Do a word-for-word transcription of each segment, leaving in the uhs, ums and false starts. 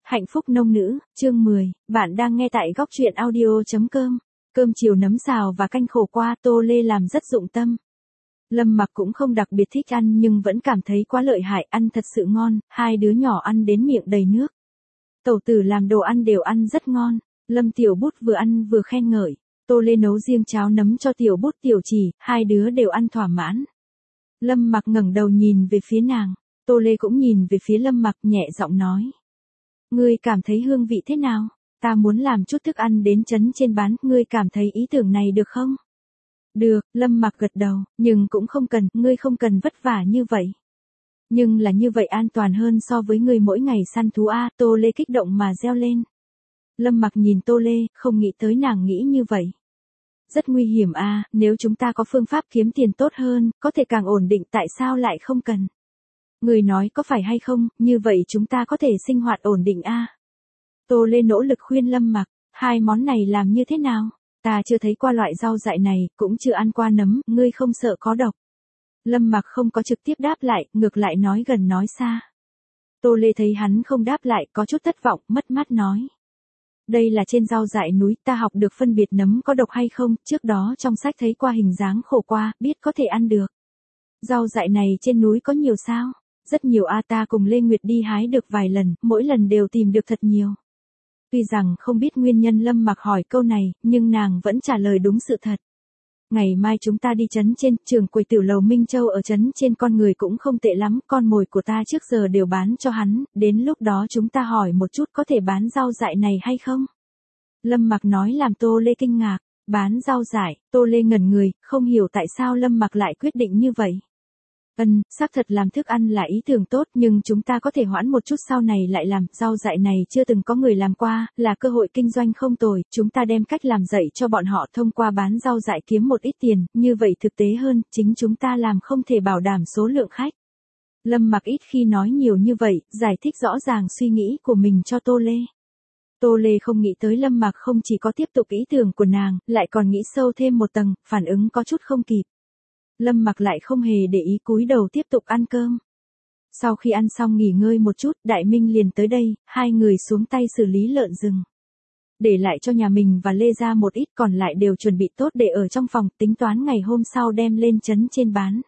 Hạnh phúc nông nữ, chương mười, bạn đang nghe tại góc truyện audio.com. Cơm chiều nấm xào và canh khổ qua Tô Lê làm rất dụng tâm. Lâm Mặc cũng không đặc biệt thích ăn nhưng vẫn cảm thấy quá lợi hại, ăn thật sự ngon, hai đứa nhỏ ăn đến miệng đầy nước. Tẩu tử làm đồ ăn đều ăn rất ngon, Lâm Tiểu Bút vừa ăn vừa khen ngợi. Tô Lê nấu riêng cháo nấm cho Tiểu Bút Tiểu Chỉ, hai đứa đều ăn thỏa mãn. Lâm Mặc ngẩng đầu nhìn về phía nàng, Tô Lê cũng nhìn về phía Lâm Mặc nhẹ giọng nói. Ngươi cảm thấy hương vị thế nào? Ta muốn làm chút thức ăn đến trấn trên bán, ngươi cảm thấy ý tưởng này được không? Được, Lâm Mặc gật đầu, nhưng cũng không cần, ngươi không cần vất vả như vậy. Nhưng là như vậy an toàn hơn so với ngươi mỗi ngày săn thú a, Tô Lê kích động mà reo lên. Lâm Mặc nhìn Tô Lê, không nghĩ tới nàng nghĩ như vậy. Rất nguy hiểm a, nếu chúng ta có phương pháp kiếm tiền tốt hơn, có thể càng ổn định tại sao lại không cần? Người nói có phải hay không, như vậy chúng ta có thể sinh hoạt ổn định a. À? Tô Lê nỗ lực khuyên Lâm Mặc, hai món này làm như thế nào? Ta chưa thấy qua loại rau dại này, cũng chưa ăn qua nấm, ngươi không sợ có độc. Lâm Mặc không có trực tiếp đáp lại, ngược lại nói gần nói xa. Tô Lê thấy hắn không đáp lại, có chút thất vọng, mất mát nói. Đây là trên rau dại núi, ta học được phân biệt nấm có độc hay không, trước đó trong sách thấy qua hình dáng khổ qua, biết có thể ăn được. Rau dại này trên núi có nhiều sao? Rất nhiều a, ta cùng Lê Nguyệt đi hái được vài lần, mỗi lần đều tìm được thật nhiều. Tuy rằng không biết nguyên nhân Lâm Mặc hỏi câu này, nhưng nàng vẫn trả lời đúng sự thật. Ngày mai chúng ta đi trấn trên, trường quầy tiểu lầu Minh Châu ở trấn trên con người cũng không tệ lắm, con mồi của ta trước giờ đều bán cho hắn, đến lúc đó chúng ta hỏi một chút có thể bán rau dại này hay không? Lâm Mặc nói làm Tô Lê kinh ngạc, bán rau dại, Tô Lê ngẩn người, không hiểu tại sao Lâm Mặc lại quyết định như vậy. Ừm, xác thật làm thức ăn là ý tưởng tốt nhưng chúng ta có thể hoãn một chút sau này lại làm, rau dại này chưa từng có người làm qua, là cơ hội kinh doanh không tồi, chúng ta đem cách làm dạy cho bọn họ thông qua bán rau dại kiếm một ít tiền, như vậy thực tế hơn, chính chúng ta làm không thể bảo đảm số lượng khách. Lâm Mặc ít khi nói nhiều như vậy, giải thích rõ ràng suy nghĩ của mình cho Tô Lê. Tô Lê không nghĩ tới Lâm Mặc không chỉ có tiếp tục ý tưởng của nàng, lại còn nghĩ sâu thêm một tầng, phản ứng có chút không kịp. Lâm Mặc lại không hề để ý cúi đầu tiếp tục ăn cơm. Sau khi ăn xong nghỉ ngơi một chút, Đại Minh liền tới đây, hai người xuống tay xử lý lợn rừng. Để lại cho nhà mình và Lê ra một ít còn lại đều chuẩn bị tốt để ở trong phòng, tính toán ngày hôm sau đem lên trấn trên bán.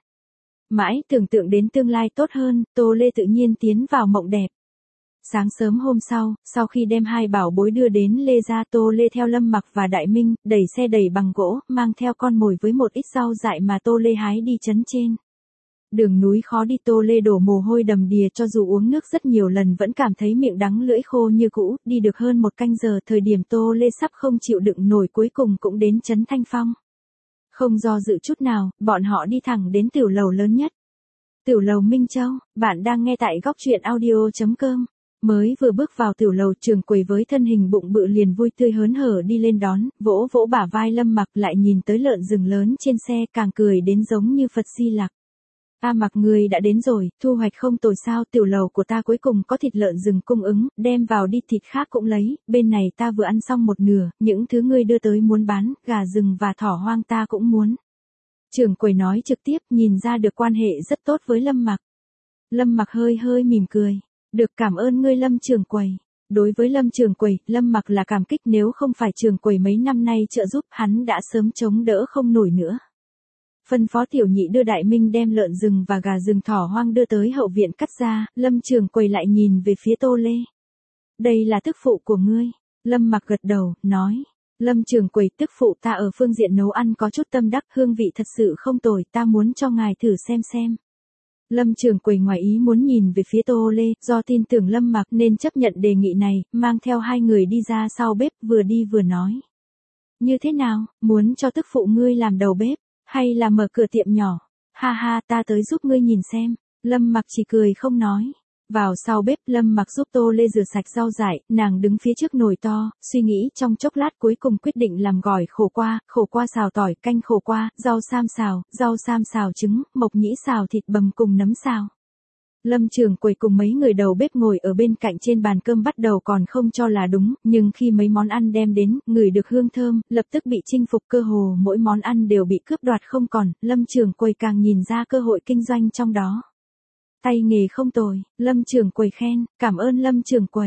Mãi tưởng tượng đến tương lai tốt hơn, Tô Lê tự nhiên tiến vào mộng đẹp. Sáng sớm hôm sau, sau khi đem hai bảo bối đưa đến Lê ra, Tô Lê theo Lâm Mặc và Đại Minh, đẩy xe đẩy bằng gỗ, mang theo con mồi với một ít rau dại mà Tô Lê hái đi trấn trên. Đường núi khó đi, Tô Lê đổ mồ hôi đầm đìa, cho dù uống nước rất nhiều lần vẫn cảm thấy miệng đắng lưỡi khô như cũ, đi được hơn một canh giờ, thời điểm Tô Lê sắp không chịu đựng nổi cuối cùng cũng đến trấn Thanh Phong. Không do dự chút nào, bọn họ đi thẳng đến tiểu lầu lớn nhất. Tiểu lầu Minh Châu, bạn đang nghe tại góc truyện audio.com. Mới vừa bước vào tiểu lầu, trường quầy với thân hình bụng bự liền vui tươi hớn hở đi lên đón, vỗ vỗ bả vai Lâm Mặc, lại nhìn tới lợn rừng lớn trên xe càng cười đến giống như Phật Di Lặc. Ta Mặc, người đã đến rồi, thu hoạch không tồi sao, tiểu lầu của ta cuối cùng có thịt lợn rừng cung ứng, đem vào đi, thịt khác cũng lấy, bên này ta vừa ăn xong một nửa, những thứ ngươi đưa tới muốn bán, gà rừng và thỏ hoang ta cũng muốn. Trường quầy nói trực tiếp, nhìn ra được quan hệ rất tốt với Lâm Mặc. Lâm Mặc hơi hơi mỉm cười. Được, cảm ơn ngươi Lâm trường quầy. Đối với Lâm trường quầy, Lâm Mặc là cảm kích, nếu không phải trường quầy mấy năm nay trợ giúp, hắn đã sớm chống đỡ không nổi nữa. Phân phó tiểu nhị đưa Đại Minh đem lợn rừng và gà rừng thỏ hoang đưa tới hậu viện cắt ra, Lâm trường quầy lại nhìn về phía Tô Lê. Đây là tức phụ của ngươi. Lâm Mặc gật đầu, nói. Lâm trường quầy, tức phụ ta ở phương diện nấu ăn có chút tâm đắc, hương vị thật sự không tồi, ta muốn cho ngài thử xem xem. Lâm trường quầy ngoài ý muốn nhìn về phía Tô Lê, do tin tưởng Lâm Mặc nên chấp nhận đề nghị này, mang theo hai người đi ra sau bếp, vừa đi vừa nói. Như thế nào, muốn cho tức phụ ngươi làm đầu bếp, hay là mở cửa tiệm nhỏ? Ha ha, ta tới giúp ngươi nhìn xem. Lâm Mặc chỉ cười không nói. Vào sau bếp, Lâm Mặc giúp Tô Lê rửa sạch rau dại, nàng đứng phía trước nồi to, suy nghĩ trong chốc lát cuối cùng quyết định làm gỏi khổ qua, khổ qua xào tỏi, canh khổ qua, rau sam xào, rau sam xào trứng, mộc nhĩ xào thịt bằm cùng nấm xào. Lâm trường quầy cùng mấy người đầu bếp ngồi ở bên cạnh trên bàn cơm bắt đầu còn không cho là đúng, nhưng khi mấy món ăn đem đến, ngửi được hương thơm, lập tức bị chinh phục, cơ hồ mỗi món ăn đều bị cướp đoạt không còn, Lâm trường quầy càng nhìn ra cơ hội kinh doanh trong đó. Tay nghề không tồi, Lâm trường quầy khen, cảm ơn Lâm trường quầy.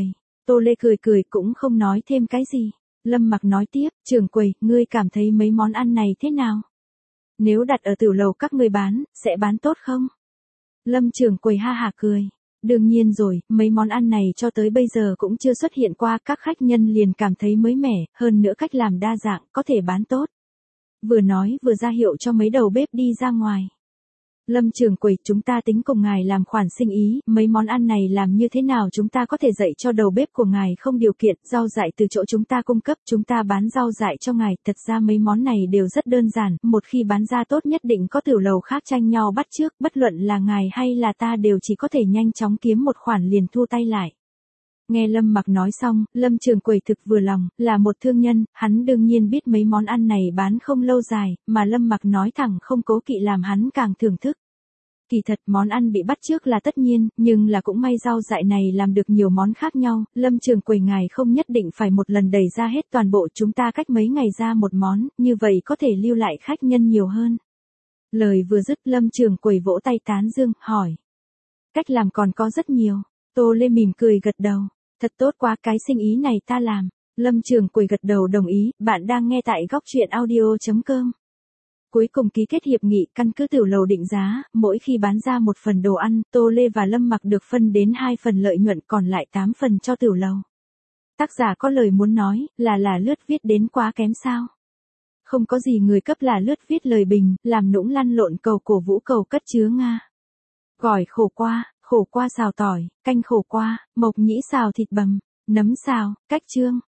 Tô Lê cười cười cũng không nói thêm cái gì. Lâm Mặc nói tiếp, trưởng quầy, ngươi cảm thấy mấy món ăn này thế nào? Nếu đặt ở tiểu lầu các ngươi bán, sẽ bán tốt không? Lâm trưởng quầy ha hả cười. Đương nhiên rồi, mấy món ăn này cho tới bây giờ cũng chưa xuất hiện qua, các khách nhân liền cảm thấy mới mẻ, hơn nữa cách làm đa dạng, có thể bán tốt. Vừa nói vừa ra hiệu cho mấy đầu bếp đi ra ngoài. Lâm trưởng quầy, chúng ta tính cùng ngài làm khoản sinh ý, mấy món ăn này làm như thế nào chúng ta có thể dạy cho đầu bếp của ngài không điều kiện, rau dại từ chỗ chúng ta cung cấp, chúng ta bán rau dại cho ngài, thật ra mấy món này đều rất đơn giản, một khi bán ra tốt nhất định có tiểu lầu khác tranh nhau bắt chước, bất luận là ngài hay là ta đều chỉ có thể nhanh chóng kiếm một khoản liền thu tay lại. Nghe Lâm Mặc nói xong, Lâm trưởng quầy thực vừa lòng, là một thương nhân, hắn đương nhiên biết mấy món ăn này bán không lâu dài, mà Lâm Mặc nói thẳng không cố kỵ làm hắn càng thưởng thức. Kỳ thật món ăn bị bắt chước là tất nhiên, nhưng là cũng may rau dại này làm được nhiều món khác nhau, Lâm trưởng quầy ngài không nhất định phải một lần đẩy ra hết toàn bộ, chúng ta cách mấy ngày ra một món, như vậy có thể lưu lại khách nhân nhiều hơn. Lời vừa dứt Lâm trưởng quầy vỗ tay tán dương, hỏi. Cách làm còn có rất nhiều. Tô Lê mỉm cười gật đầu. Thật tốt quá, cái sinh ý này ta làm. Lâm trưởng quầy gật đầu đồng ý, bạn đang nghe tại góc truyện audio chấm com. Cuối cùng ký kết hiệp nghị, căn cứ tiểu lầu định giá, mỗi khi bán ra một phần đồ ăn, Tô Lê và Lâm Mặc được phân đến hai phần lợi nhuận, còn lại tám phần cho tiểu lầu. Tác giả có lời muốn nói, là là lướt viết đến quá kém sao? Không có gì người cấp là lướt viết lời bình, làm nũng lăn lộn cầu cổ vũ cầu cất chứa Nga. Gỏi khổ qua, khổ qua xào tỏi, canh khổ qua, mộc nhĩ xào thịt bằm, nấm xào, cách chương.